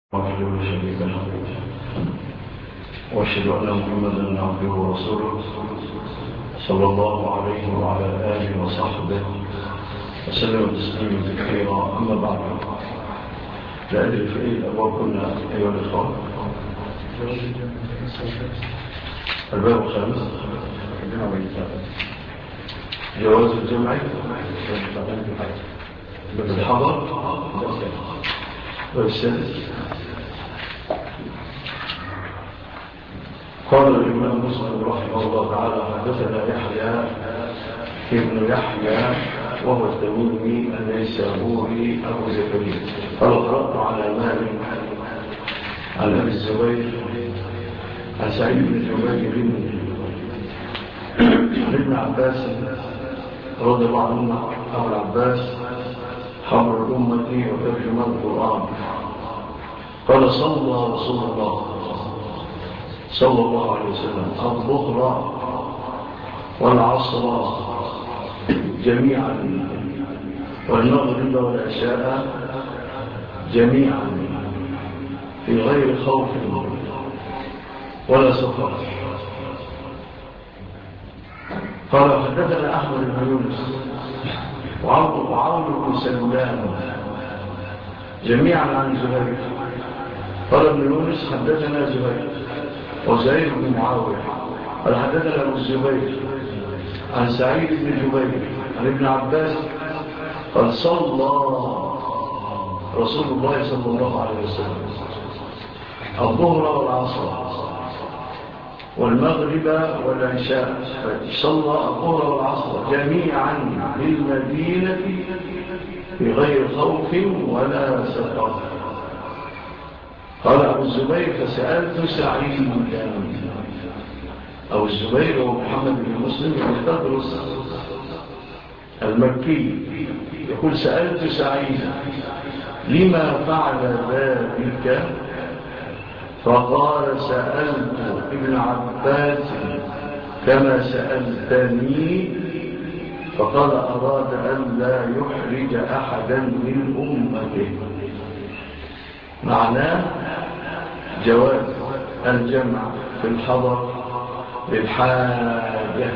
وحده لا شريك له واشهد ان محمدا عبده ورسوله صلى الله عليه وعلى اله وصحبه وسلم تسليما كثيرا. اما بعد، لا ادري في اي الابواب كنا ايها الاخوان. الباب الخامس جواز الجمع بالحضر والسادس. قال الإمام مسلم رحمه الله تعالى: حدثنا يحيى ابن يحيى وهو التميمي النيسابوري أبو زكريا قال: قرأت على مالك عن أبي الزبير عن سعيد بن جبير عن ابن عباس رضي الله عنه. أبو العباس حبر الأمة وترجمان القرآن قال: صلى رسول الله صلى الله عليه وسلم الظهر والعصر جميعا والمغرب والعشاء جميعا في غير خوف ولا سفر. قال: حدثنا أحمد بن يونس وعون بن سلمان جميعا عن زهير. قال ابن يونس: حدثنا زهير وزهير بن معاوية قال: حدثنا ابو الزبير عن سعيد بن جبير عن ابن عباس قال: صلى رسول الله صلى الله عليه وسلم الظهر والعصر والمغرب والعشاء. صلى الظهر والعصر جميعا بالمدينة في غير خوف ولا سفر. قال أبو الزبير: فسألت سعيد. أبو الزبير ومحمد بن مسلم المستدرس المكي يقول: سألت سعيد لما فعل ذلك؟ فقال: سألت ابن عباس كما سألتني، فقال: أراد أن لا يحرج أحدا من أمته. معناه جواز الجمع في الحضر للحاجة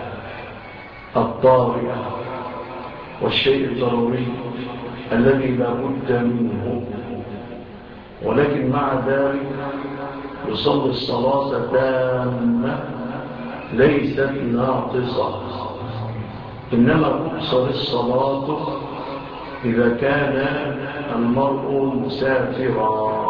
الطارئة والشيء الضروري الذي لا بد منه، ولكن مع ذلك يصلي الصلاة تامة ليست ناقصة، إنما تقصر الصلاة إذا كان المرء مسافرا.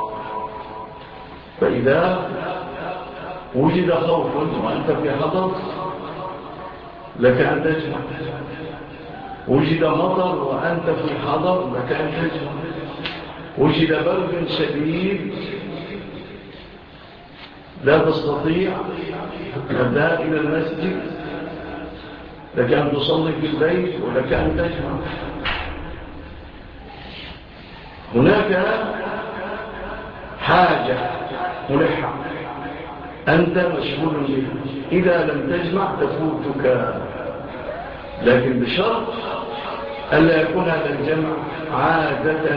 فإذا وجد خوف وأنت في حضر لك أن تجمع، وجد مطر وأنت في حضر لك أن تجمع، وجد برد شديد لا تستطيع الذهاب إلى المسجد لك أن تصلي في البيت ولك أن تجمع. هناك حاجة ملحة أنت مشغول بها، إذا لم تجمع تفوتك، لكن بشرط ألا يكون هذا الجمع عادة،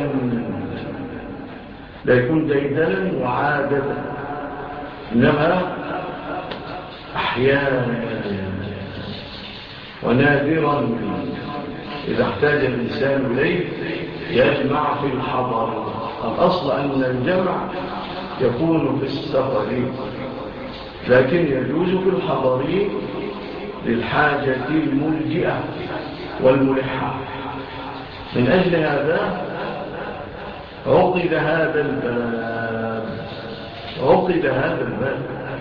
لا يكون ديدلا وعادة، إنما أحيانا ونادرا إذا احتاج الإنسان إليه يجمع في الحضر. الأصل أن الجمع يكون في السفر، لكن يجوز في الحضر للحاجة الملجئة والملحة. من أجل هذا عقد هذا الباب.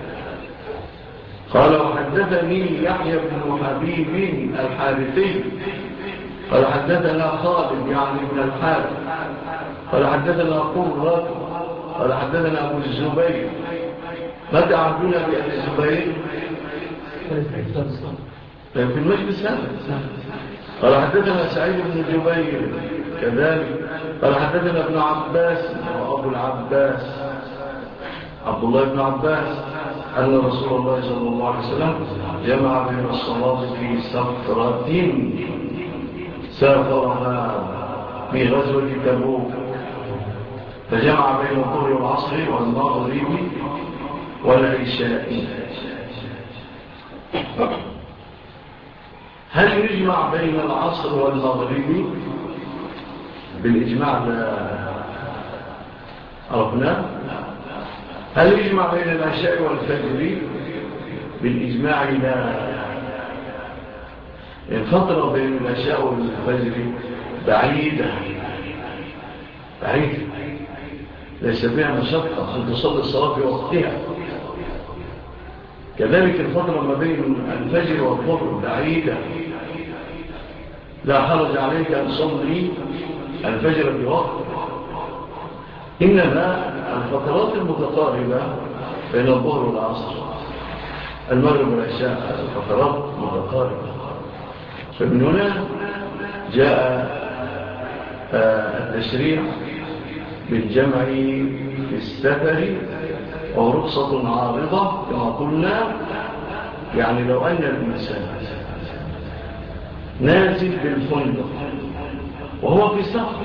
قال: وحدثني يحيى بن حبيب الحارثي قال: حدثنا خالد يعني ابن الحارث قال: حدثنا قرة قال: حدثنا أبو الزبير. متى عبدنا بأبي الزبير؟ في المجلس هذا. قال: حدثنا سعيد بن جبير كذلك قال: حدثنا ابن عباس وأبو العباس عبد الله بن عباس أن رسول الله صلى الله عليه وسلم جمع بين الصلاة في سفرة سافرها في غزوة تبوك فجمع بين الظهر والعصر والمغرب والعشاء. هل يجمع بين العصر والمغرب بالإجماع؟ عرفنا. هل يجمع بين العشاء والفجر بالإجماع؟ لا. الفترة بين العشاء والفجر بعيدة ليس فيها مشقة أن تصلي الصلاة في وقتها. كذلك الفترة ما بين الفجر والظهر بعيدة، لا حرج عليك أن تصلي الفجر في وقت. إنما الفترات المتقاربة بين الظهر والعصر، المغرب والعشاء، الفترات متقاربة. فمن هنا جاء التشريع بالجمع في السفر ورخصة عارضة كما قلنا. يعني لو أن الإنسان نازل بالفندق وهو في سفر،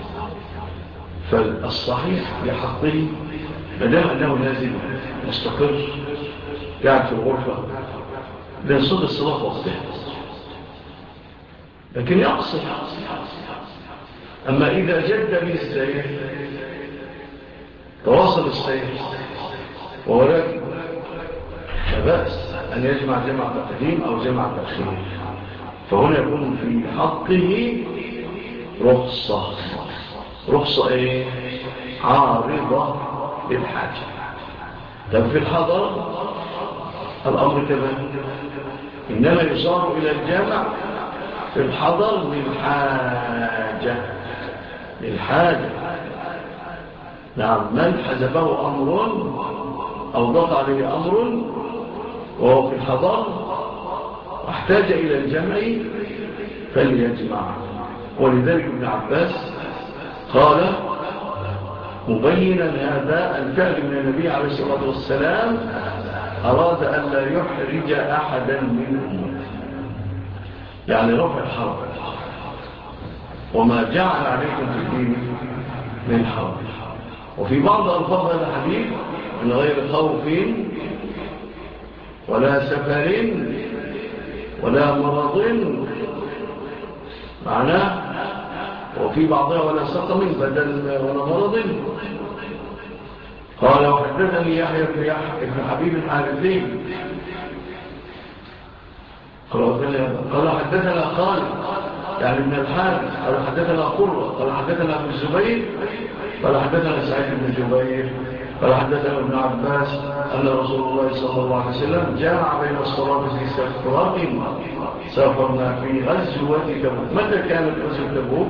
فالصحيح لحقه مدام أنه نازل مستقر قاعد في الغرفة بيصلي الصلاة وقتها، لكن يقصر. أما إذا جد به السير، تواصل السير ولكن فبأس أن يجمع جمع تقديم أو جمع تأخير، فهنا يكون في حقه رخصة إيه؟ عارضة للحاجة. طب في الحضر الأمر كذا، إنما يصار إلى الجامع في الحضر للحاجة. نعم، من حزبه أمر أو ضغط عليه أمر وهو في الحضر واحتاج إلى الجمع فليجمع. ولذلك ابن عباس قال مبينا هذا الفعل من النبي عليه الصلاة والسلام أراد أن لا يحرج أحدا منهم، يعني رفع الحرج، وما جعل عليكم في الدين من حرج. وفي بعض ألفاظ هذا الحديث من غير خوف ولا سفر ولا مرض معناه، وفي بعضها ولا سقم بدل ولا مرض. قال وحدثني يحيى بن حبيب الحارثي قال حدثنا خالد يعني ابن الحارث قال حدثنا قرة قال حدثنا ابن الزبير قال حدثنا سعيد بن جبير قال حدثنا ابن عباس أن رسول الله صلى الله عليه وسلم جمع بين الصلاة في سفرات سافرنا في غزوة تبوك. متى كانت غزوة تبوك؟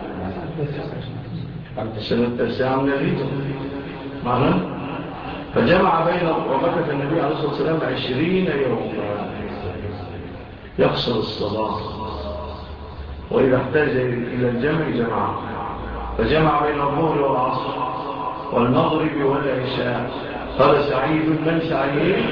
السنة 9 من الهجرة معنا. فجمع بين ومكث النبي عليه الصلاة والسلام 20 يوما يقصر الصلاة، وإذا احتاج إلى الجمع جمع. فجمع بين الظهر والعصر والمغرب والعشاء. قال سعيد من سعيد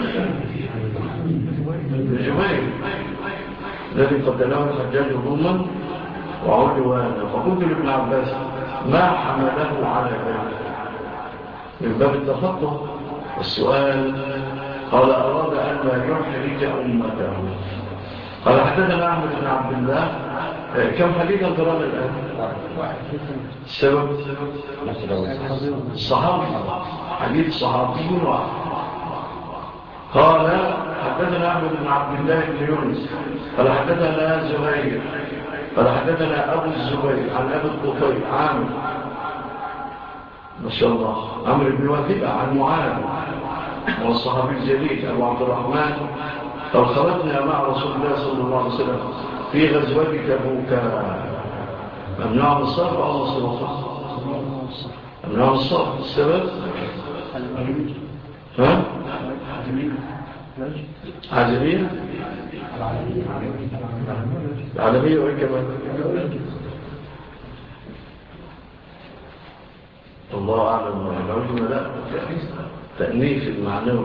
بن جبير الذي قتله الحجاج ظلما وعدوانا. فقلت لابن عباس ما حمله على ذلك من باب التفقه والسؤال؟ قال أراد أن لا يحرج أمته. قال حدثنا أحمد بن عبد الله. كم حديثا قرانا الآن؟ السبب الصحابي، حديث صحابي واحد. قال حدثنا أحمد بن عبد الله بن يونس قال حدثنا زهير قال حدثنا أبو الزبير عن أبي الطفيل عامر ما شاء الله عمرو بن وثيقة عن معاذ والصحابي الجليل أبو عبد الرحمن قال خرجنا مع رسول الله صلى الله عليه وسلم في غزوة تبوك. ممنوع من الصرف أو مصروفة؟ ممنوع من الصرف. السبب ها؟ عجمية العالمية وإيه كمان؟ الله أعلم. العلم لا تأنيف المعنوي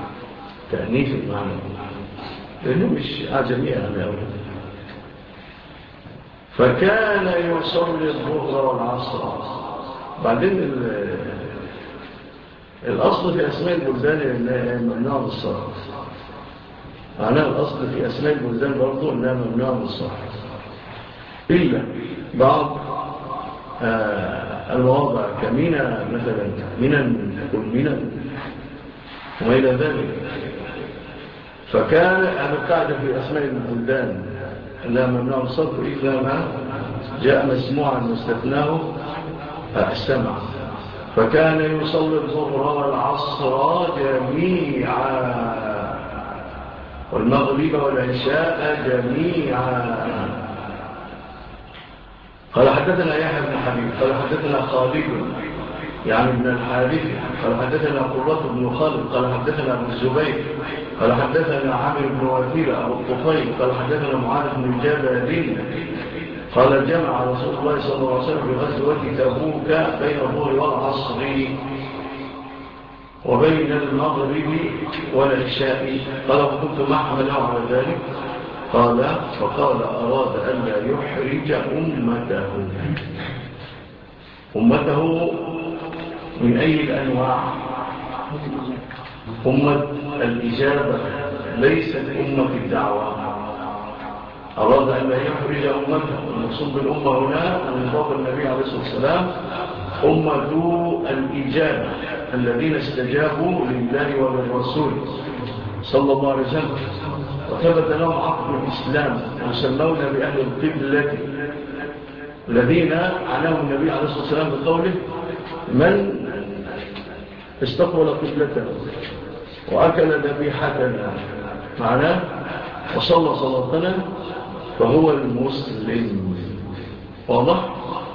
لأنه مش عجمية أنا أولا. فكان يصلي الظهر والعصر. بعدين الأصل في أسماء البلدان إنها ممنوع من الصرف. معناها الأصل في أسماء البلدان برضو إنها ممنوع من الصرف، إلا بعض المواضع كمينة مثلا، مينا وما إلى ذلك. فكان القاعدة في أسماء البلدان إنها ممنوع من الصرف إلا ما جاء مسموعا واستثناه السمع. فكان يصلي الظهر والعصر جميعا والمغرب والعشاء جميعا. قال حدثنا يحيى بن حبيب قال حدثنا خالد يعني ابن الحارث قال حدثنا قرة بن خالد قال حدثنا ابن الزبير قال حدثنا عامر بن وثيل أبو الطفيل قال حدثنا معاذ بن جبل قال جمع رسول الله صلى الله عليه وسلم في غزوة تبوك بين الظهر والعصر وبين المغرب والعشاء. قال وكنت ما حمله على ذلك فقال أراد أن لا يحرج أمته من أي الأنواع؟ أمة الإجابة ليست أمة الدعوة. أراد أن لا يحرج أمته. المقصود بالأمة هنا من باب النبي عليه الصلاة والسلام أمة الإجابة الذين استجابوا لله وللرسول صلى الله عليه وسلم وثبت لهم عقد الإسلام وسمونا بأهل القبلة الذين عناهم النبي عليه الصلاة والسلام بقوله من استقبل قبلتنا وأكل ذبيحتنا معناه وصلى صلاتنا فهو المسلم. واضح؟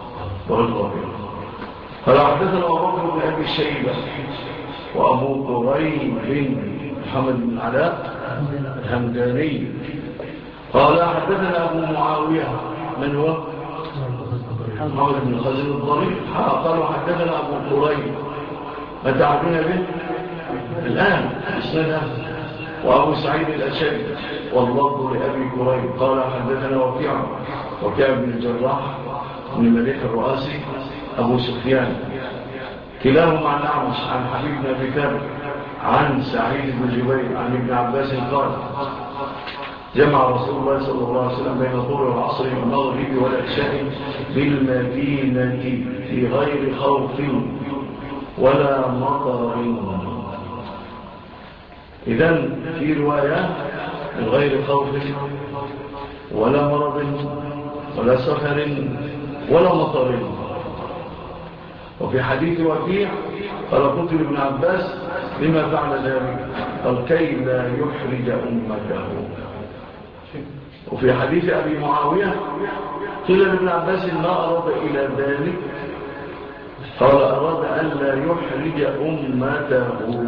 قال حدثنا أبو بكر بن أبي شيبة وأبو قريب بن محمد بن علاء الهمداني قال حدثنا أبو معاوية من هو؟ محمد بن خالد الضرير. قالوا حدثنا أبو قريب ما تعرفون به الآن اسمنا وأبو سعيد الأشد واللفظ لأبي قريب قال حدثنا وكيع بن الجراح بن مليك الرؤاسي أبو سفيان كلاهما عن أعمش عن حبيب بن أبي ثابت عن سعيد بن جبير عن ابن عباس قال جمع رسول الله صلى الله عليه وسلم بين الظهر والعصر والمغرب والعشاء بالمدينة في غير خوف ولا مطر. إذن في رواية من غير خوف ولا مرض ولا سفر ولا مطر. وفي حديث وكيع قال قلت لابن عباس لما فعل ذلك قال كي لا يحرج أمته. وفي حديث أبي معاوية قيل لابن عباس ما أراد إلى ذلك قال أراد أن لا يحرج أمته.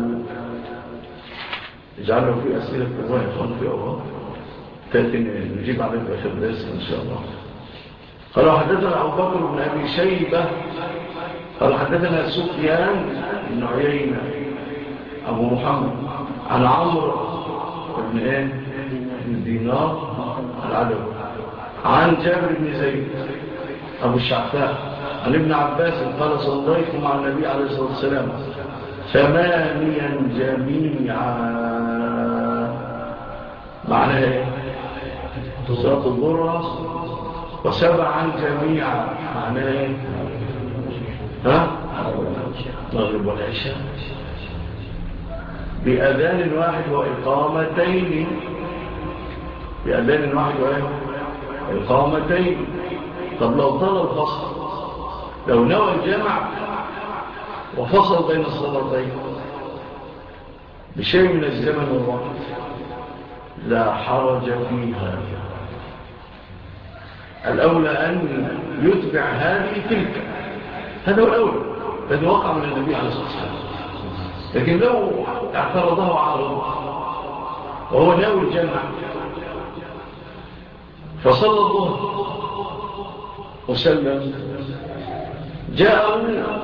اجعله في أسئلة الله يفهم في الله تأتي نجيب عليك آخر درس إن شاء الله. قال حدثنا أبو بكر بن أبي شيبة قال حدثنا سفيان بن عيينة أبو محمد عن عمرو بن دينار العدوي عن جابر بن زيد أبو الشعفاء عن ابن عباس قال صليت مع النبي عليه الصلاة والسلام 8 جميعا. معناها ايه؟ صلاة الظهر و7 جميعا معناها ايه؟ مغرب والعشاء بأذان واحد وإقامتين. بأذان واحد وإقامتين. طب لو طال الفصل لو نوى الجمع وفصل بين الصلاتين بشيء من الزمن والوقت لا حرج فيها. الأولى أن يتبع هذه تلك، هذا هو الأولى الذي وقع من النبي عليه الصلاة والسلام. لكن لو اعترضه عارض وهو ناوي الجمع فصلى الظهر وسلم جاءه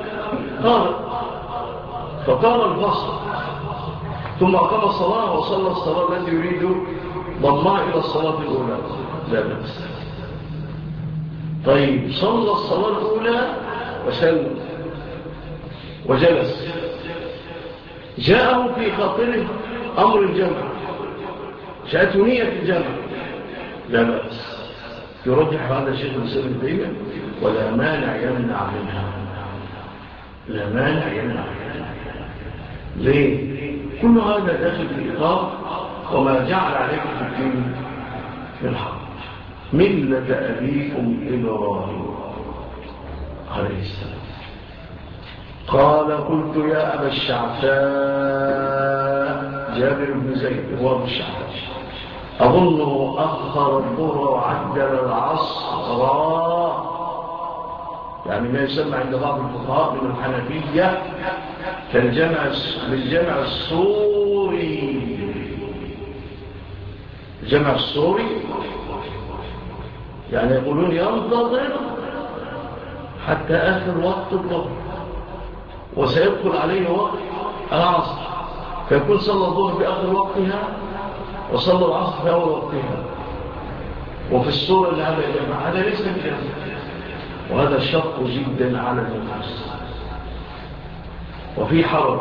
فقال الفصل ثم أقام الصلاة وصلى الصلاة التي يريد ضمها إلى الصلاة الأولى لا بأس. طيب صلى الصلاة الأولى وسلم وجلس جاءه في خاطره أمر الجمع، جاءته نية الجمع، لا بأس، يرجح هذا الشيخ الإسلام ابن تيمية ولا مانع يمنع منها، لا مانع يمنع منها. ليه؟ كل هذا داخل في إطار وما جعل عليكم في الدين في الحق ملة أبيكم إبراهيم عليه السلام. قال قلت يا أبا الشعفاء، جابر بن زيد هو أبو الشعفاء، أظنه أخر الظهر وعدل العصر، يعني ما يسمى عند بعض الفقهاء من الحنفية بالجمع الصوري. الجمع الصوري يعني يقولون ينتظر حتى آخر وقت الظهر وسيدخل عليه وقت العصر، فيكون صلى الظهر في آخر وقتها وصلى العصر في أول وقتها، وفي الصورة اللي هذا الجمع هذا ليس بجمع، وهذا شق جدا على النفس وفي حرج.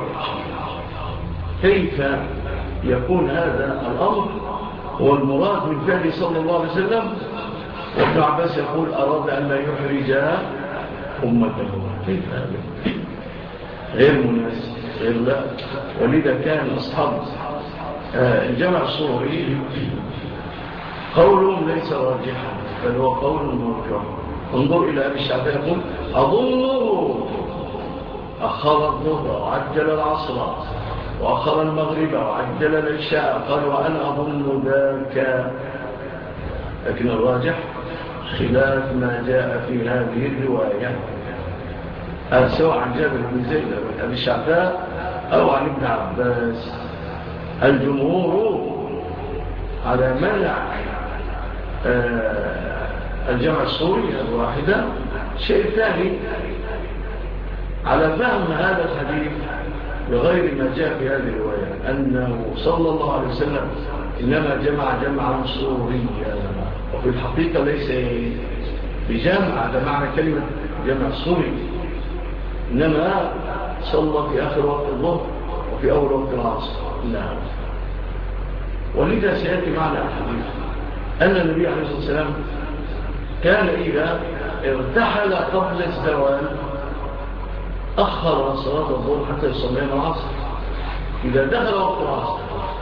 كيف يكون هذا الأمر هو المراد من فعله صلى الله عليه وسلم، وابن عباس يقول أراد أن لا يحرج أمته؟ كيف هذا؟ غير مناسب، غير لا. ولذا كان أصحاب الجمع الصوري قولهم ليس راجحا، بل هو قول مرجح. انظر إلى أبي الشعفاء يقول أظنه أخر الظهر وعجل العصر وأخر المغرب وعجل العشاء، قال وأنا أظن ذاك، لكن الراجح خلاف ما جاء في هذه الرواية، سواء عن جابر بن زيد أبي الشعفاء أو عن ابن عباس. الجمهور على منع الجمع الصوري الواحدة. الشيء الثاني على فهم هذا الحديث بغير ما جاء في هذه الرواية أنه صلى الله عليه وسلم إنما جمع جمعا صوريا، وفي الحقيقة ليس بجمع، هذا معنى كلمة جمع صوري، إنما صلى في آخر وقت الظهر وفي أول وقت العصر. لا. ولذا سيأتي معنا الحديث أن النبي عليه الصلاة والسلام كان إذا ارتحل قبل الزوال أخر صلاة الظهر حتى يصلي العصر إذا دخل وقت العصر،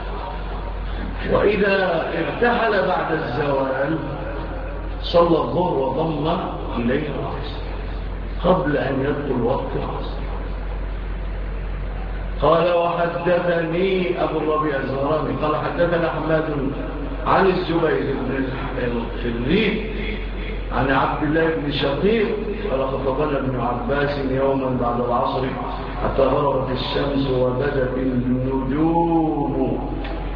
وإذا ارتحل بعد الزوال صلى الظهر وضم إليه العصر قبل أن يدخل وقت العصر. قال وحدثني أبو الربيع الزهراني قال حدثنا حماد عن الزبير بن الخريف عن عبد الله بن شقيق قال خطبنا ابن عباس يوما بعد العصر حتى غربت الشمس وبدت النجوم.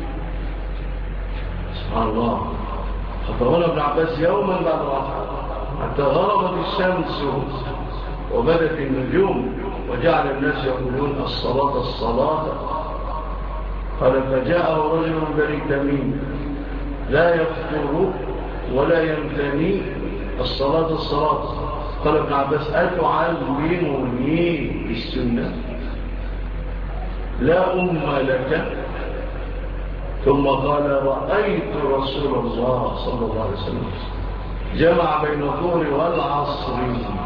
سبحان الله، خطبنا ابن عباس يوما بعد العصر حتى غربت الشمس وبدت النجوم وجعل الناس يقولون الصلاة الصلاة. قال فجاءه رجل من بني تميم لا يفطر ولا يمتني الصلاة الصلاة. قال ابن عباس أتعلمني السنة لا أم لك؟ ثم قال رأيت رسول الله صلى الله عليه وسلم جمع بين الظهر والعصر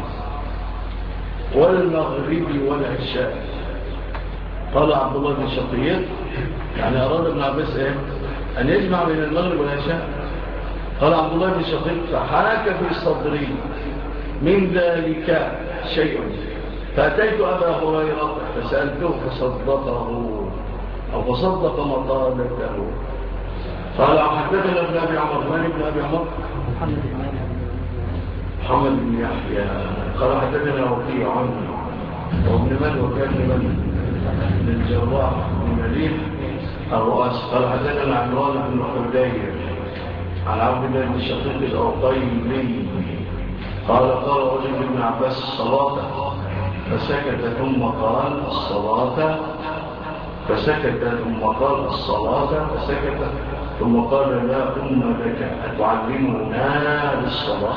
والمغرب والعشاء. قال عبد الله بن شقيق يعني أراد ابن عباس أن يجمع بين المغرب والعشاء. قال عبد الله بن شقيق فحاك في صدري من ذلك شيء فأتيت أبا هريرة فسألته فصدقه أو فصدق مطالته. قال حدثنا ابن أبي عمر من ابن أبي عمر؟ محمد بن يحيى قال حدثنا وكيع وابن من وكان من الجراح بن مليح الرؤاس قال حدثنا عمران بن خدير عن عبد الله بن شقيق الأوطيلي قال قال رجل ابن عباس الصلاة فسكت ثم قال الصلاة فسكت ثم قال الصلاة فسكت ثم قال لا أم لك أتعلمنا بالصلاة،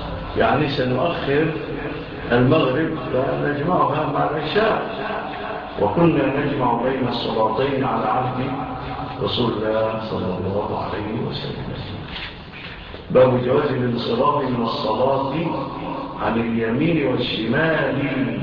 يعني سنؤخر المغرب فنجمعها مع العشاء. وكنا نجمع بين الصلاتين على عهد رسول الله صلى الله عليه وسلم. باب جواز الانصراف من الصلاة عن اليمين والشمال،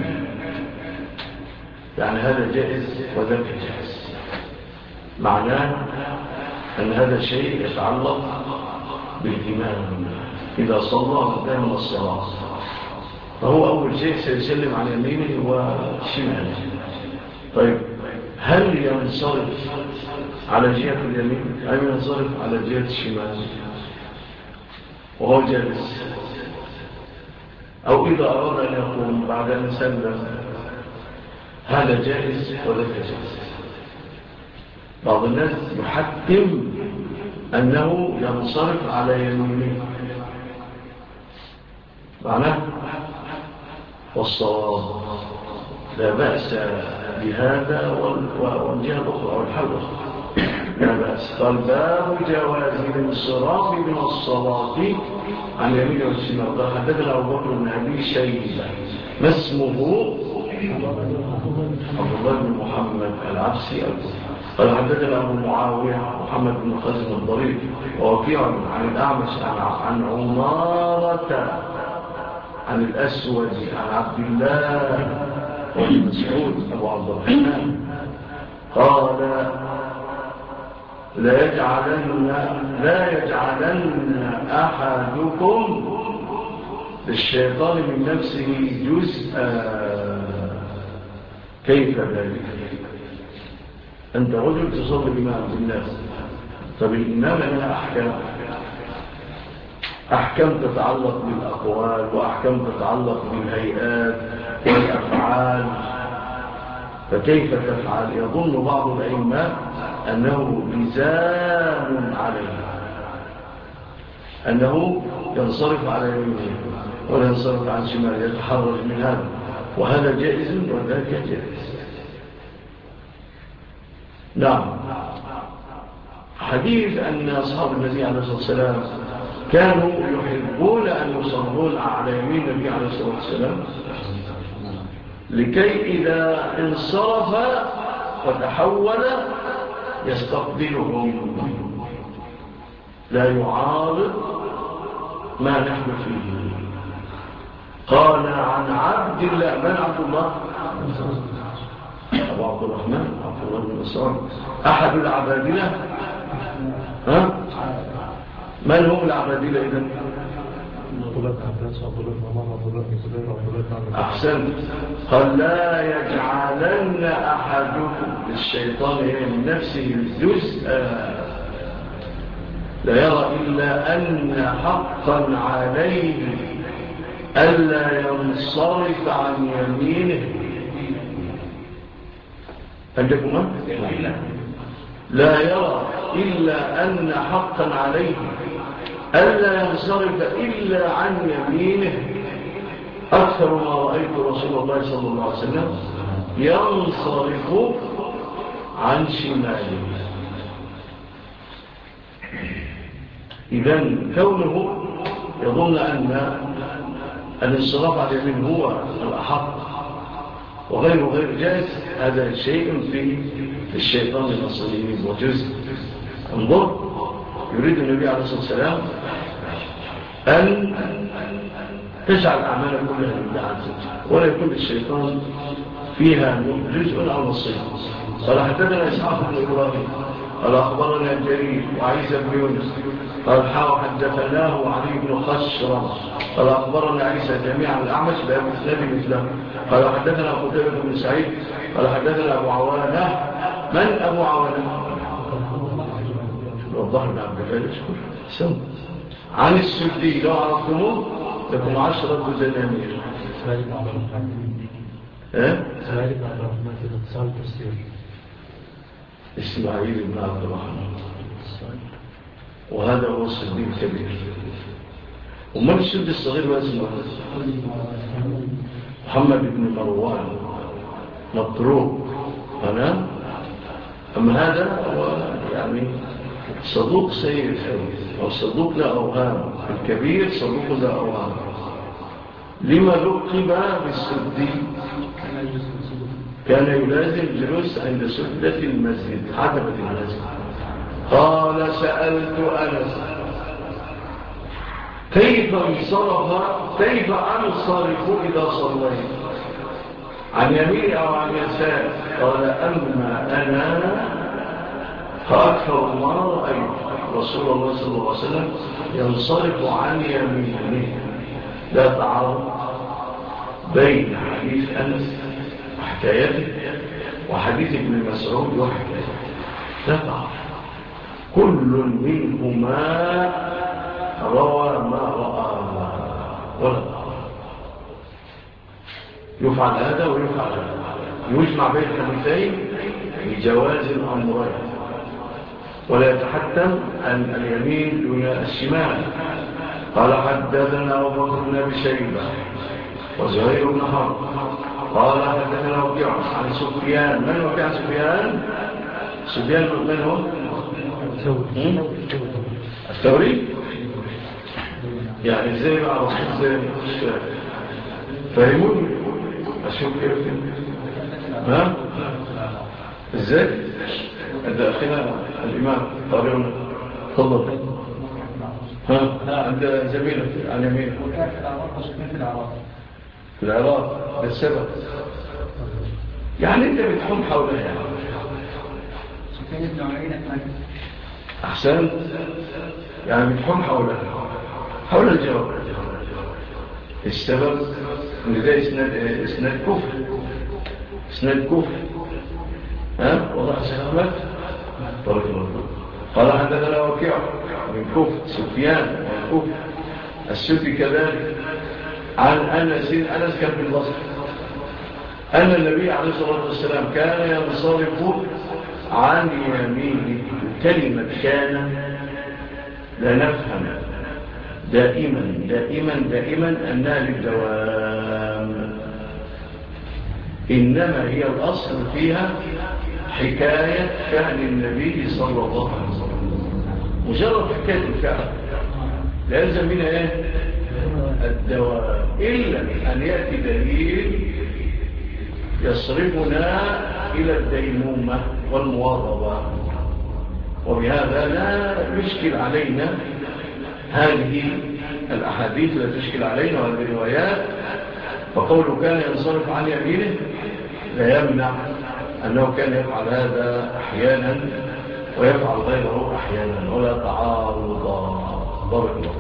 يعني هذا جائز وذاك جائز. معناه أن هذا شيء يتعلق بالإمام إذا صلى وانتهى من الصلاة، فهو أول شيء سيسلم عن يمينه وشماله. طيب هل ينصرف على جهة اليمين أم ينصرف على جهة الشمال وهو جالس، أو إذا أراد أن يقوم بعد أن سلم، هذا جائز وذاك جائز. بعض الناس يحكم أنه ينصرف على يمينه، معناه والصواب لا بأس بهذا والجهة الأخرى والحل الأخرى لا بأس. قال باب جواز الانصراف من الصلاة عن يمين والشمال. قال حدثنا أبو بكر بن أبي شيبة ما اسمه؟ عبد الله بن محمد العبسي قال حدثنا أبو معاوية محمد بن خازم الضرير ووكيع عن الأعمش عن عمارة عن الأسود عن عبد الله وابن مسعود أبو عبد الرحمن قال لا يجعلن أحدكم للشيطان من نفسه جزءا. كيف ذلك؟ أنت رجل تصلي بما بالناس، فبالإمام لها أحكام تتعلق بالأقوال وأحكام تتعلق بالهيئات والأفعال، فكيف تفعل؟ يظن بعض الأئمة أنه لزام عليه أنه ينصرف على يمينه ولا ينصرف عن شماله، يتحرج من هذا، وهذا جائز وذاك جائز. نعم. حديث أن أصحاب النبي عليه الصلاة والسلام كانوا يحبون أن يصلون على يمين النبي عليه الصلاة والسلام لكي إذا انصرف وتحول يستقبلهم لا يعارض ما نحن فيه. قال عن عبد الله، من عبد الله؟ أبو عبد الرحمن عبد الله بن مسعود أحد العبادلة. من هم العبادلة إذن؟ أحسن. قال لا يجعلن أحدكم للشيطان من نفسه جزءا لا يرى إلا أن حقا عليه ألا ينصرف عن يمينه. عندكم لا يرى إلا أن حقا عليه ألا ينصرف إلا عن يمينه. أكثر ما رأيت رسول الله صلى الله عليه وسلم ينصرف عن شماله. إذن كونه يظن أن الانصراف على اليمين هو الأحق وغير جائز، هذا شيء في الشيطان النصيب وجزء. انظر، يريد النبي عليه الصلاة والسلام أن تجعل أعمال كلها لله عز وجل ولا يكون الشيطان فيها جزء أو نصيب. قال حدثنا إسحاق بن إبراهيم قال أخبرنا الجرير وعيسى بن يونس قال حدثناه علي بن خشرم قال أخبرنا عيسى جميعا الأعمش بأبي الإسلام مثله قال حدثنا قتيبة بن سعيد قال حدثنا أبو عوانة. من أبو عوانة؟ وضح بن عبد الله سم عن السدي، لو عرفتموه لكم 10 دنانير. إسماعيل بن عبد الرحمن، وهذا هو السدي الكبير. ومن السدي الصغير ما اسمه؟ محمد بن مروان مطروق. أما هذا هو يعني صدوق سيد أو صدوق لا أوهام. الكبير صدوق لا أوهام. لما لقب بالسدي؟ كان يلازم جلوس عند سدة المسجد عتبة المسجد. قال سألت أنس كيف أنصرف إذا صليت عن يمين أو عن يسار؟ قال أما أنا فأكثر ما رأيت رسول الله صلى الله عليه وسلم ينصرف عن يمينه. لا تعارض بين حديث أنس وحكايته وحديث ابن مسعود وحكايته، لا تعارض، كل منهما روى ما رأى ولا تعارض. يفعل هذا ويفعل هذا، يجمع بين الحديثين بجواز الأمرين، ولا يتحتم عن اليمين دون الشمال. قال حدثنا أبو بكر بن أبي شيبة وزهير بن حرب قال حدثنا وكيع عن سفيان. من هو كان سفيان؟ سفيان من هو؟ الثوري. يعني ازاي بقى رسول ازاي فهموني اشوف كيف ها ازاي أخينا الإمام طارئنا تفضل. ها عند زميلك عن يمين في العراق بالسبب، يعني أنت بتحوم حولها يعني. أحسن، يعني بتحوم حولها حول الجواب. السبب ان ده اسناد كفر. ها وضح سلامات طريق المطلوب. قال حدثنا وكيع من كفر سفيان من كفر السدي كذلك عن أنس كان في البصر أن النبي عليه الصلاة والسلام كان ينصرف عن يمينه. كلمة كان لا نفهم دائما أنها للدوام، إنما هي الأصل فيها حكاية فعل النبي صلى الله عليه وسلم، مجرد حكاية الفعل لا يلزم منها إيه؟ الدوام، إلا أن يأتي دليل يصرفنا إلى الديمومة والمواظبة. وبهذا لا يشكل علينا هذه الأحاديث، لا تشكل علينا هذه الروايات. فقوله كان ينصرف عن يمينه لا يمنع أنه كان يفعل هذا أحيانا ويفعل غيره أحيانا، ولا تعارض. بارك الله.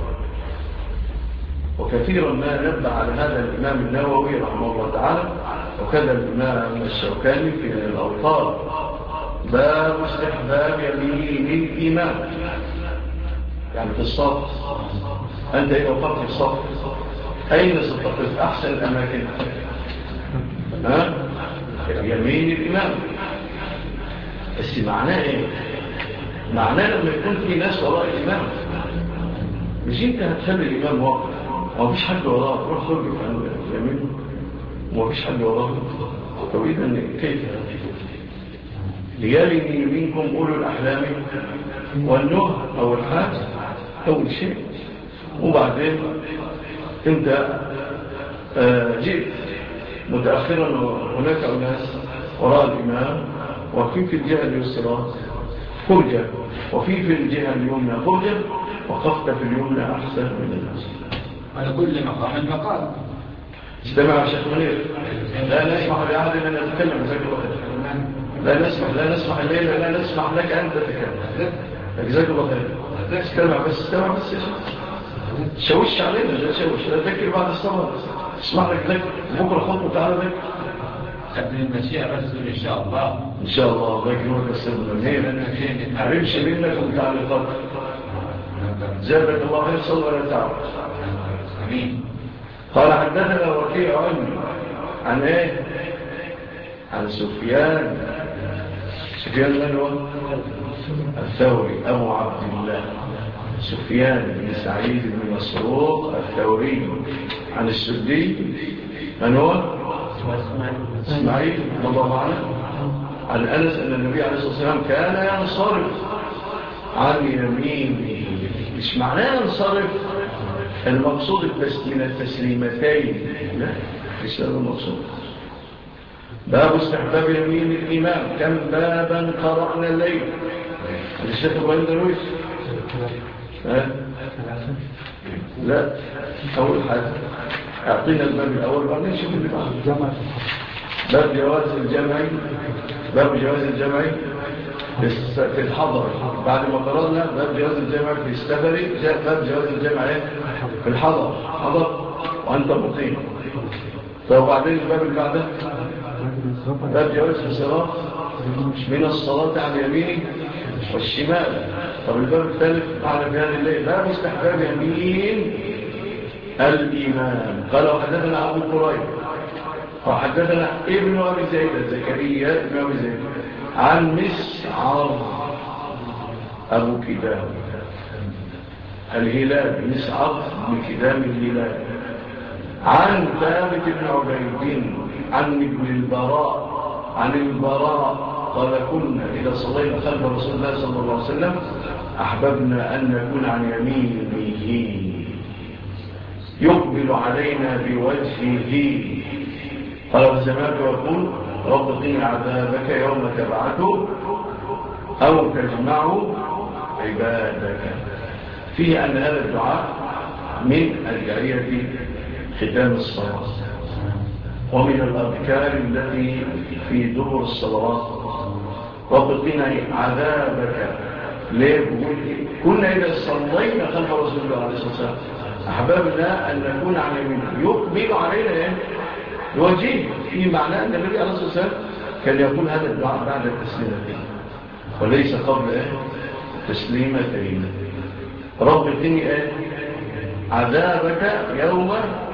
وكثيرا ما نبع على هذا الإمام النووي رحمه الله تعالى، وكذا الإمام الشوكاني في الأوطار، باب استحباب يمين الإمام، يعني في الصف. أنت إذا وقفت في الصف أين ستقف؟ أحسن الأماكن يمين الإمام. بس معناه إيه؟ معناه لما يكون في ناس وراء الإمام، مش أنت هتخلي الإمام واقف وما فيش حد وراه، روح خرج عن يمينه وما فيش حد وراه. طب إذن كيف ليالي منكم أولو الأحلام والنهى أو الحاج أول شيء. وبعدين أنت جئت متأخرا وهناك أناس وراء الإمام، وفي الجهة اليسرى فرجة، وفي الجهة اليمنى فرجة، وقفت في اليمنى أحسن من الناس. على كل مقام استمع يا شيخ منير، لا نسمح لأحد أن يتكلم زي لا نسمح الليلة، لا نسمح لك أن تتكلم. جزاك الله خير. استمع بس يا شيخ، تشوش علينا، لا تشوش، لا تذكر بعد الصلاة. اسمح لك بكرة خطوة تعالى ذكر قبل المسيح رسول إن شاء الله. إن شاء الله الله يكرمك السلام منين حرمش منك ومتعلقات. جزاك الله خير، صلى ولا تعالى. امين. قال حدثنا وكيع عن ايه؟ عن سفيان من هو؟ الثوري أبو عبد الله سفيان بن سعيد بن مسروق الثوري. عن السدي من هو؟ اسماعيل رضي الله عنه. عن أنس أن النبي عليه الصلاة والسلام كان ينصرف عن يمينه. مش معناه ينصرف المقصود بس من التسليمتين، لا مش هذا المقصود. باب استحباب يمين الإمام. كم بابا قرأنا الليل؟ الشيخ إبراهيم درويش. لا، أول حاجة أعطينا الباب الأول بعدين نشوف اللي بعده. باب جواز الجمع. باب جواز الجمع في الحضر. بعد ما قرأنا باب جواز الجمع في السفر، جاء باب جواز الجمع في الحضر. حضر وأنت مقيم. طب بعدين الباب اللي بعده باب جواز الصلاة من الصلاة على اليمين والشمال. طب الباب الثالث معنا في هذه الليل باب استحباب يمين الإمام. قال وحدثنا أبو كريب وحدثنا ابن أبي زيد زكريا ابن أبي زيد عن مسعر أبو كدام الهلال، مسعر بكدام الهلال، عن ثابت بن عبيد عن ابن البراء عن البراء قال كنا إذا صلينا خلف رسول الله صلى الله عليه وسلم أحببنا أن نكون عن يمينه يقبل علينا بوجهه. قال فسمعت يقول رب قنا عذابك يوم تبعثه أو تجمع عبادك. فيه أن هذا الدعاء من أدعية ختام الصلاة ومن الأذكار التي في دبر الصلوات. رب قنا عذابك. ليه؟ كنا إذا صلينا خلف رسول الله عليه الصلاة والسلام أحبابنا أن نكون عن يمينه يقبل علينا بوجهه. في معنى أن النبي عليه الصلاة والسلام كان يقول هذا الدعاء بعد التسليمتين وليس قبل تسليمتين. رب قنا عذابك يوم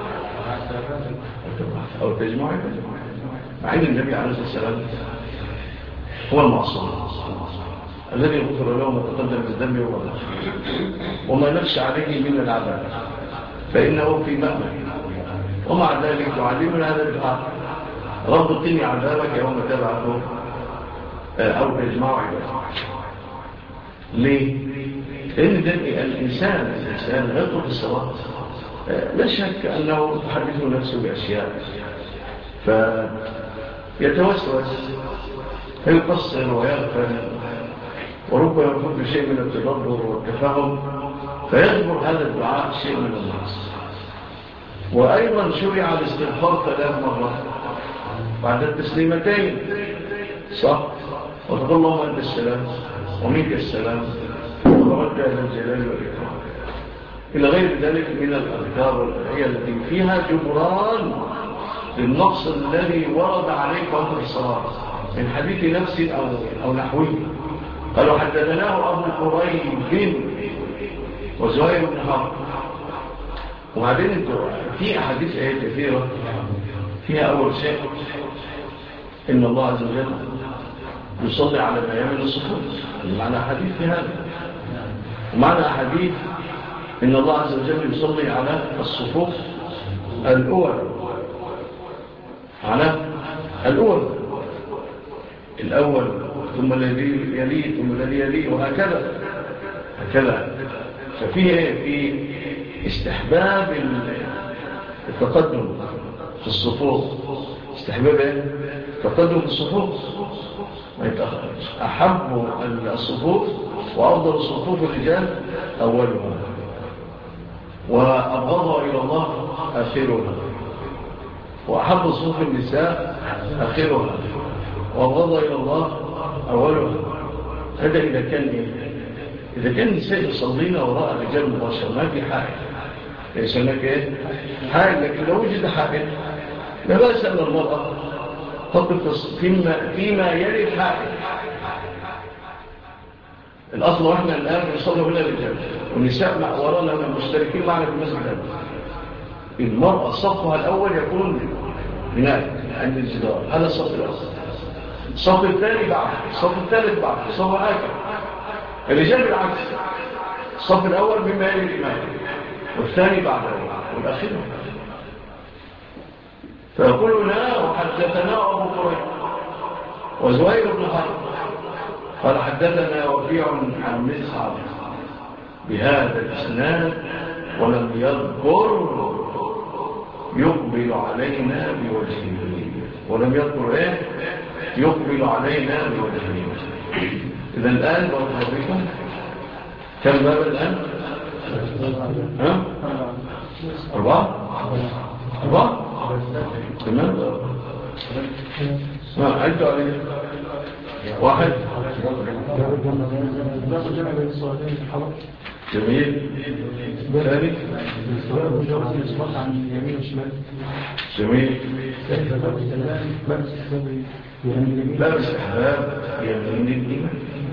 أو تجمع مع أن النبي عليه الصلاة والسلام هو المعصوم الذي غفر له ما تقدم من ذنبه وما نخشى عليه من العذاب فإنه في مأمن. ومع ذلك يعلمنا هذا الدعاء رب قنا عذابك يوم تبعثه أو تجمع عبادك. ليه؟ لأن الإنسان يطلب الصلاة لا شك أنه تحدث نفسه بأشياء فيتوسوس فيقصر ويغفل وربما يكون بشيء من التدبر والتفاهم فيجبر هذا الدعاء شيء من النقص. وأيضا شرع الاستغفار 3 مرات بعد التسليمتين صح، وتقول اللهم أنت السلام ومنك السلام وترجع إلى الجلال والإكرام إلى غير ذلك من الأذكار والأدعية التي فيها جبران للنقص الذي ورد عليك وقت الصلاة من حديث نفس أو نحوه. قالوا حدثناه أبو كريب وزهير بن حرب. وبعدين انتوا في أحاديث كثيرة فيها أول شيء إن الله عز وجل يصلي على ميامن الصفوف، معنى حديث في هذا، ومعنى حديث إن الله عز وجل يصلي على الصفوف الأول، على الأول ثم الذي يليه ثم الذي يليه وهكذا ففيه في استحباب التقدم في الصفوف، استحباب التقدم في الصفوف ما يتأخرش. أحب الصفوف وأفضل الصفوف الرجال أولهم وأبغضها إلى الله آخرها، وأحب صفوف النساء آخرها وأبغضها إلى الله أولها. هذا إذا كان النساء يصلين وراء الرجال مباشر ما في حائل، ليس هناك حائل، لكن لو وجد حائل لا بأس أن المرأة تقف فيما يلي الحائل. الأصل وإحنا الآن يصلوا هنا الرجال والنساء ورانا مشتركين معنا في المسجد. المرأة صفها الأول يكون هناك عند الجدار، هذا الصف الأول. الصف الثاني بعد، الصف الثالث بعد، الصف الآخر. الرجال بالعكس، الصف الأول مما يلي الإمام والثاني بعده والأخير. فيقول لنا وحدثنا أبو كريب وزهير بن حرب قال حدثنا وكيع عن مسعر بهذا الإسناد ولم يذكر يقبل علينا بوجهه. ولم يذكر ايه يقبل علينا بوجهه. اذا الان بارك بكم كم باب الان؟ ها 4 تمام. عدوا عليه 1 جميل. ثاني جميل. باب استحباب يمين الإيمان.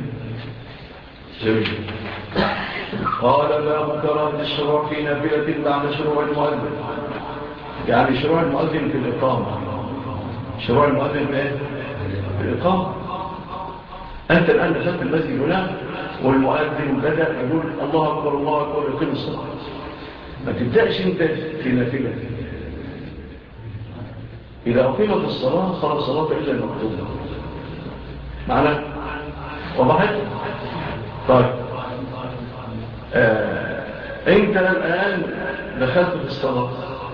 جميل. قال باب كراهة الشروع في نافلة بعد شروع المؤذن. يعني شروع المؤذن في الإقامة. شروع المؤذن في الإقامة. أنت الآن دخلت المسجد هنا والمؤذن بدأ يقول الله أكبر الله أكبر يقيم الصلاة. ما تبدأش أنت في نافلة. إذا أقيمت الصلاة فلا صلاة إلا المكتوبة. معنا وضحت؟ طيب أنت الآن دخلت في الصلاة،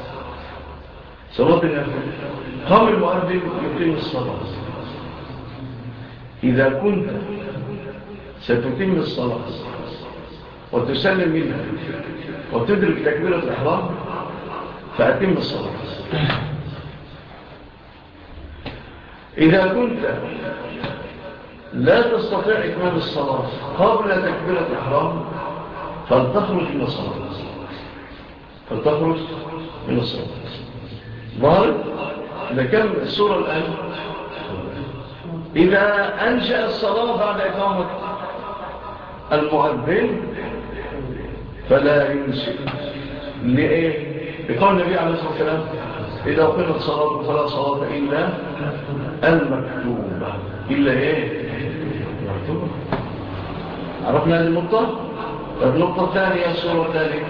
صلاة النافلة، قام المؤذن يقيم الصلاة. إذا كنت ستتم الصلاة وتسلم منها وتدرك تكبيرة الإحرام فأتم الصلاة. إذا كنت لا تستطيع إتمام الصلاة قبل تكبيرة الإحرام فلتخرج من الصلاة. ظهرت إذا كان السورة الآن إذا أنشأ الصلاة بعد إقامة المؤذن فلا ينشئ. لإيه؟ بقول النبي عليه الصلاة والسلام إذا قيمت الصلاة فلا صلاة إلا المكتوبة. إلا إيه؟ المكتوبة. عرفنا هذه النقطة؟ النقطة الثانية السورة الثانية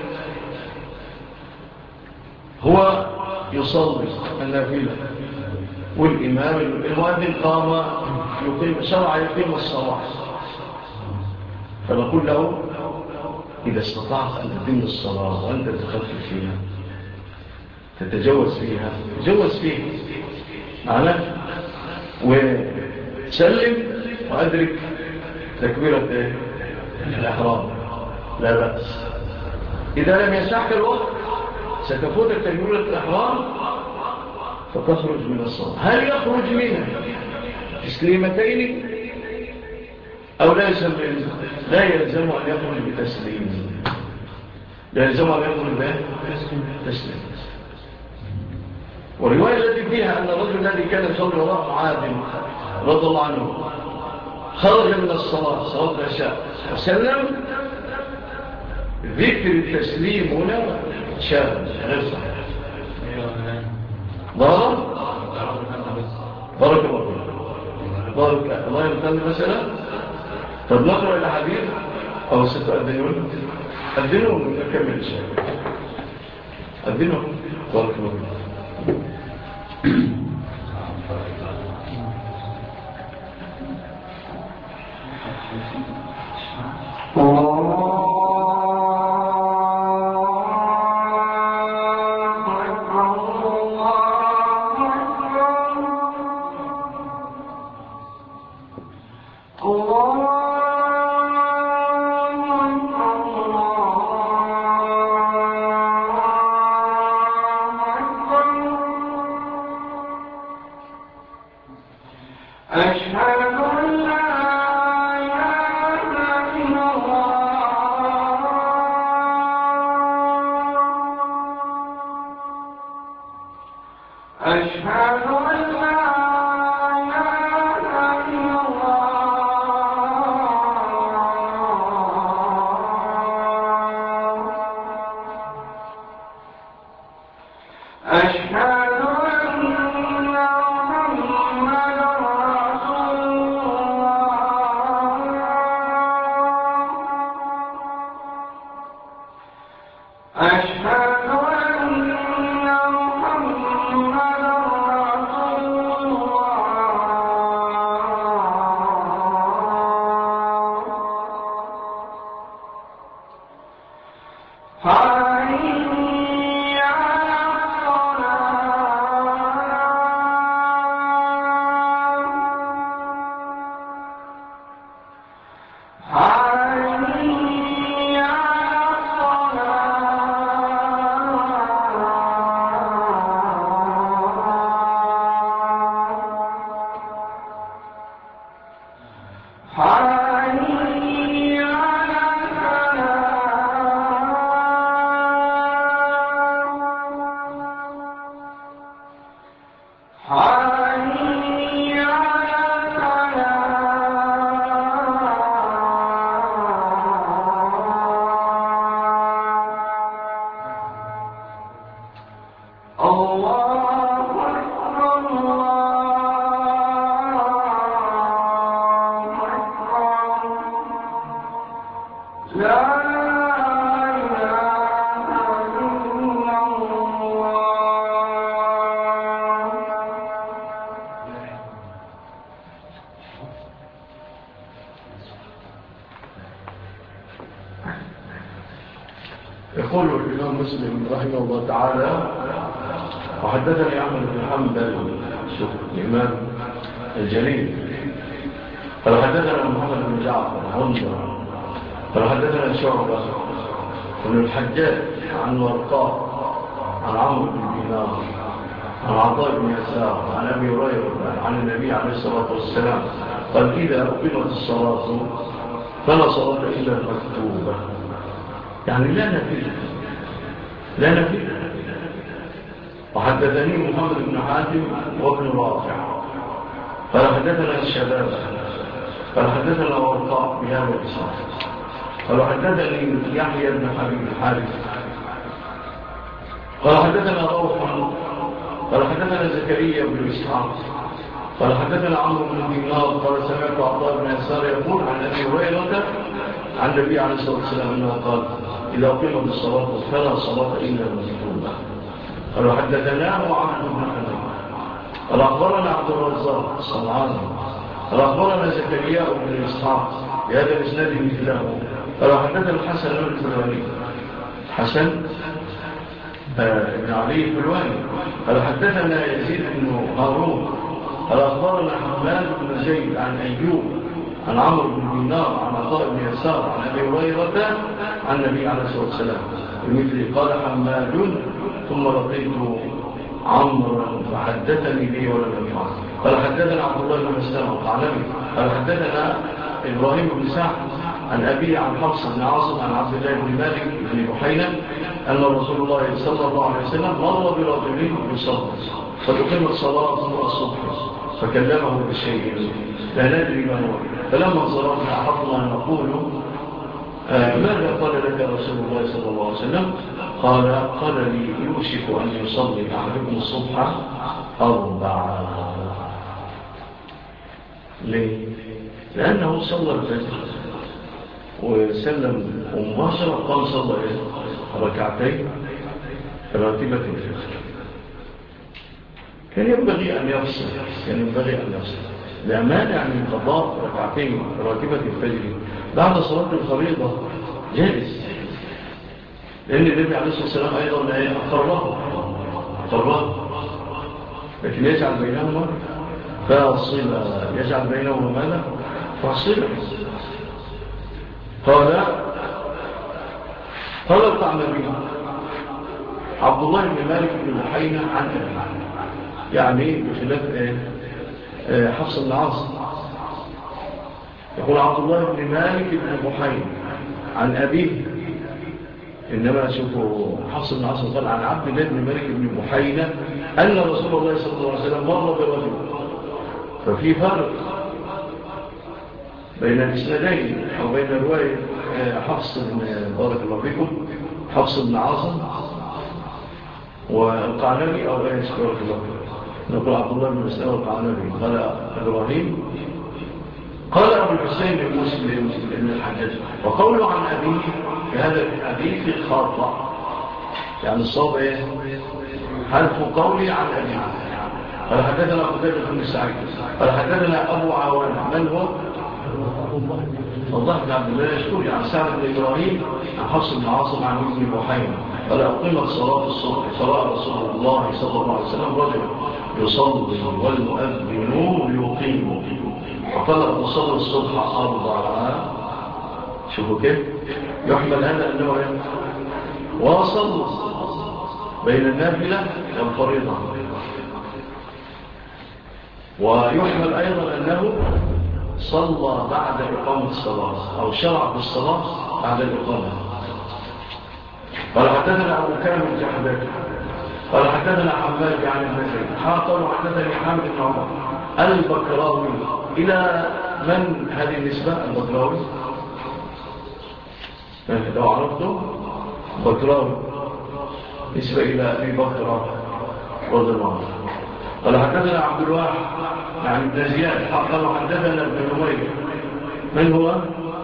هو يصلي النافلة والإمام المؤذن قام شرع يقيم الصلاة فنقول له إذا استطعت أن تتم الصلاة وأنت تخفف فيها تتجوز فيها تجوز فيها معنا وسلم وأدرك تكبيرة الإحرام لا بأس. إذا لم يسعك الوقت ستفوتك تكبيرة الإحرام فتخرج من الصلاة. هل يخرج منها تسليمتين أو لا يلزم؟ لا يلزم أن يخرج بتسليم. لا يلزم أن يخرج بتسليم. والرواية التي فيها أن الرجل الذي كان يصلي وراء معاذ رضي الله عنه خرج من الصلاة صلاة العشاء وسلم، ذكر التسليم هنا شاذ غير صحيح. بارك الله بارك الله يمتن مثلا. طب نقرأ إلى حديث أو ستأذنون أذنون ونكمل الشيء. أذنون بارك الله. أشهد أن لا إله إلا الله يقول الإمام مسلم رحمه الله تعالى: وحدثني أحمد بن حنبل الإمام الجليل قال حدثنا محمد بن جعفر غندر قال حدثنا شعبة بن الحجاج عن ورقاء عن عمرو بن دينار عن عطاء بن يسار عن أبي هريرة عن النبي عليه الصلاة والسلام قال: إذا أقيمت الصلاة فلا صلاة إلا المكتوبة. يعني لا نفي. وحدثني محمد بن حاتم وابن رافع قال حدثنا الشباب قال حدثنا ورقاء بهذا الاسناد قال حدثني يحيى بن حبيب الحارث قال حدثنا روح قال حدثنا زكريا بن اسحاق قال حدثنا عمرو بن دينار قال سمعت عطاء بن يسار يقول عن ابي هريره عن النبي عليه الصلاه والسلام انه قال: اذا قيمت الصلاه فلا صلاه الا المكتوبه. قال حدثناه عبد بن حميد قال اخبرنا عبد الرزاق الصنعاني قال اخبرنا زكريا بن اسحاق بهذا الاسناد مثله قال حدثنا الحسن بن الحلواني حسن بن علي الحلواني قال حدثنا يزيد بن هارون قال اخبرنا حماد بن زيد عن ايوب عن عمرو بن دينار عن عطاء بن يسار عن ابي هريره عن النبي عليه الصلاه والسلام بمثله. قال حماد: ثم لقيت عمرا فحدثني به ولم يفعل. قال حدثنا عبد الله بن مسلم القعنبي قال حدثنا ابراهيم بن سعد عن ابي عن حفص بن عاصم عن عبد الله بن مالك بن بحينة ان رسول الله صلى الله عليه وسلم مر برجل يصلي فأقيمت صلاة الصبح فكلمه بشيء لا ندري ما هو، فلما انصرفنا أحطنا نقول: ماذا قال لك رسول الله صلى الله عليه وسلم؟ قال لي: يوشك أن يصلي أحدكم الصبح 4. ليه؟ لأنه صلى الفجر وسلم ومباشرة قام صلى ركعتين راتبة الفجر. كان ينبغي أن يفصل لا مانع من قضاء ركعتين راتبة الفجر بعد صلاة الفريضة جائز، لأن النبي عليه الصلاة والسلام أيضا أقره، لكن يجعل بينهما فاصلة، يجعل بينهما ماذا؟ فاصلة. قال القعنبي: عبد الله بن مالك بن بحينة عن أبي، يعني بخلاف حفص بن عاصم. يقول عبد الله بن مالك بن بحينة عن أبيه، إنما شوفوا حفص بن عاصم قال عن عبد الله بن مالك بن بحينة أن رسول الله صلى الله عليه وسلم مر برجل. ففي فرق بين الإسنادين أو بين رواية حفص بن بارك الله فيكم حفص بن عاصم والقعنبي أو بارك الله فيكم. نقول عبد الله بن مسلم والقعنبي قال إبراهيم قال أبو الحسين بن مسلم بن الحجاج وقوله عن أبيه في هذا الحديث خاطئ، يعني الصواب إيه؟ حذف قولي عن أبيه. قال حدثنا قتيبة بن سعيد قال حدثنا أبو عوانة. من هو؟ الله بن عبد الله يشكر عن سعد بن إبراهيم عن حفص بن عاصم عن ابن بحينة قال أقيمت صلاة الصبح فرأى رسول الله صلى الله عليه وسلم رجل يصلي والمؤذن يقيم فقال: تصلي الصبح 4. شوفوا كيف يحمل هذا أنه واصل بين النافلة والفريضة، ويحمل أيضا أنه صلى بعد إقامة الصلاة أو شرع في الصلاة بعد الإقامة. قال حدثنا أبو كامل جحدك قال حدثنا حماد عن النسائي قال حدثني حامد بن عمر البكراوي. إلى من هذه النسبة البكراوي؟ لو عرفته بكراوي نسبة إلى أبي بكر رضي الله عنه. قال حدثنا عبد الواحد عن ابن زياد قال حدثنا ابن نمير. من هو؟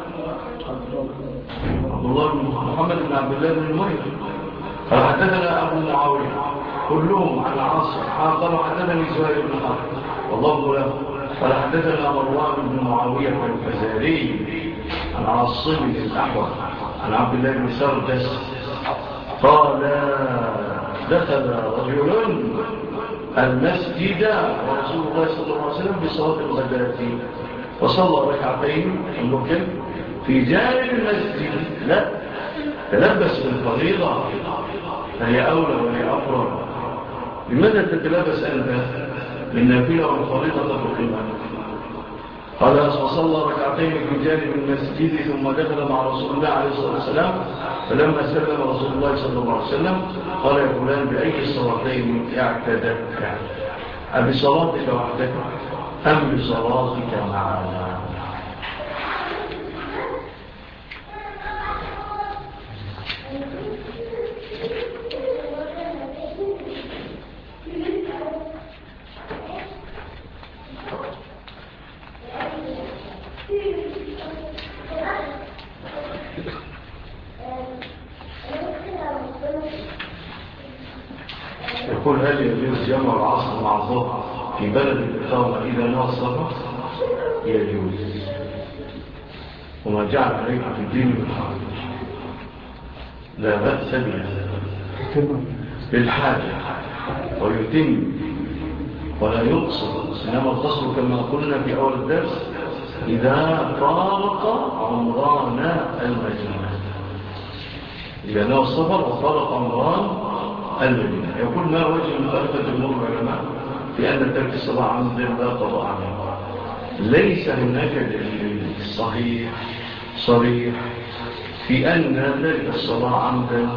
عبد الله بن محمد بن عبد الله بن نمير. قال حدثنا أبو معاوية كلهم عن عاصم قال حدثني زهير بن حرب والله له. قال حدثنا مروان بن معاوية الفزاري عن عاصم الأحول عن عبد الله بن سردس قال دخل رجل المسجد ورسول الله صلى الله عليه وسلم بصلاة الغداة وصلى ركعتين المكن في جانب المسجد. لا تلبس بالفريضة فهي أولى وهي أفضل. لماذا تتلبس أنت بالنافلة والفريضة تقيمة؟ قال فصلى ركعتين في جانب المسجد ثم دخل مع رسول الله عليه الصلاة والسلام فلما سلم رسول الله صلى الله عليه وسلم قال يا فلان بأي الصلاتين اعتدت أبصلاتك وحدك أم بصلاتك معنا؟ يقول هل يجوز جمع العصر مع الظهر في بلد الإقامة إذا نوى السفر؟ يجوز، وما جعل عليكم في الدين من حرج، لا بأس بالحاجة ويتم ولا يقصر. إنما القصر كما قلنا في أول الدرس إذا فارق عمران المدينة، إذا نوى السفر وفارق عمران المدينة. يقول ما وجه مخالفة جمهور العلماء في أن ترك الصلاة عمدا لا قضاء عليه؟ ليس هناك دليل صريح في أن ترك الصلاة عمدا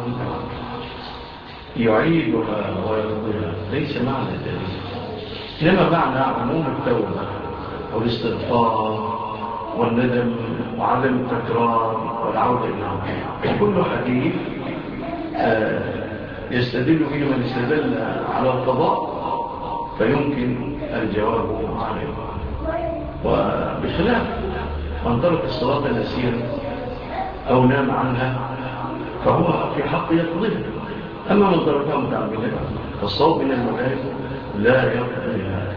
يعيدها ويقضيها، ليس معنى الدليل، إنما معنى عموم التوبة والاستغفار والندم وعدم التكرار والعودة إليه. كل حديث يستدل فيه من استدل على القضاء فيمكن الجواب عليه. وبخلاف من ترك الصلاة نسيا أو نام عنها فهو في حق يقضيها. أما من تركها متعمدا فالصواب من المذاهب لا يقضيها.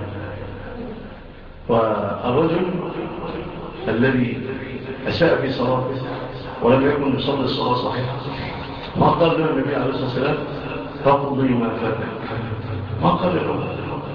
والرجل الذي أساء في صلاته ولم يكن يصلي الصلاة صحيحة ما قال له النبي عليه الصلاة والسلام تقضي ما فاتك، ما قال له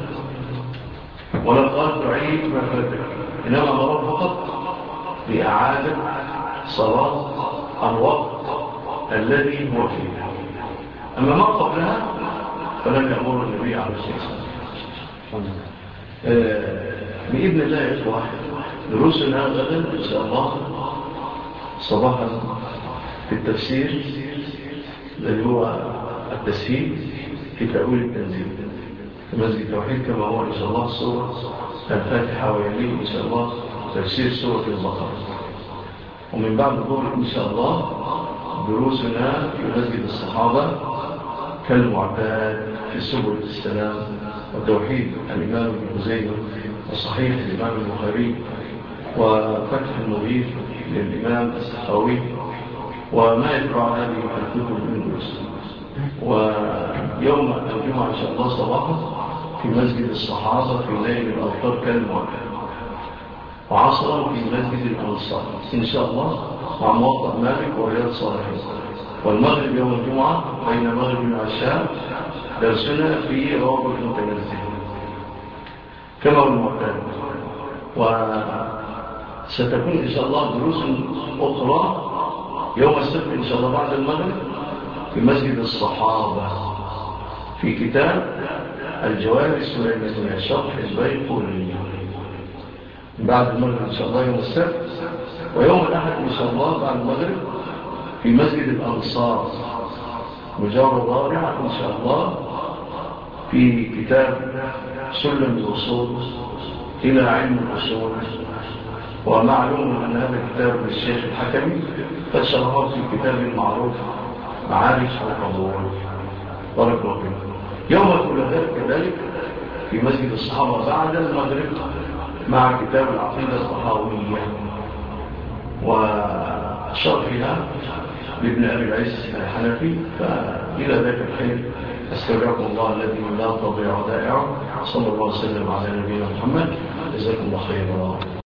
ولا قال تعيد ما فاتك، إنما أمر فقط بإعادة صلاة الوقت الذي هو فيه. أما ما قبلها فلم يأمر النبي عليه الصلاة والسلام. بإذن الله يا إخوة دروسنا غدا إن شاء الله صباحا في التفسير الذي هو التسهيل في تأويل التنزيل في مسجد التوحيد كما هو إن شاء الله سورة الفاتحة ويليه إن شاء الله تفسير سورة البقرة. ومن بعد الظهر إن شاء الله دروسنا في مسجد الصحابة كالمعتاد في سبل السلام وتوحيد الإمام ابن خزيمة وصحيح الإمام البخاري وفتح المغيث للإمام السخاوي وما يتبع هذه الكتب من دروس. ويوم الجمعة إن شاء الله صباحا في مسجد الصحابة في ليل الأوطار كالمعتاد، وعصرا في مسجد الأنصار إن شاء الله مع موطأ مالك ورياض صالحين. والمغرب يوم الجمعة بين مغرب وعشاء درسنا في روابط المتنزل كما هو المعتاد. وستكون إن شاء الله دروس أخرى يوم السبت إن شاء الله بعد المغرب في مسجد الصحابة في كتاب الجواب السليمانية شرح البيقوني بعد المغرب إن شاء الله يوم السبت، ويوم الأحد إن شاء الله بعد المغرب في مسجد الأنصار مجاورة الرابعة إن شاء الله في كتاب سلم الوصول إلى علم الأصول. ومعلوم أن هذا الكتاب للشيخ الحكمي قد شرحه في كتاب المعروف معارف القبول. بارك الله فيكم. يوم الثلاثاء كذلك في مسجد الصحابة بعد المغرب مع كتاب العقيدة الطحاوية وشرحها لابن أبي العز الحنفي. فإلى ذاك الحين أستودعكم الله الذي لا تضيع ودائعه. صلى الله وسلم على نبينا محمد. جزاكم الله خيرا.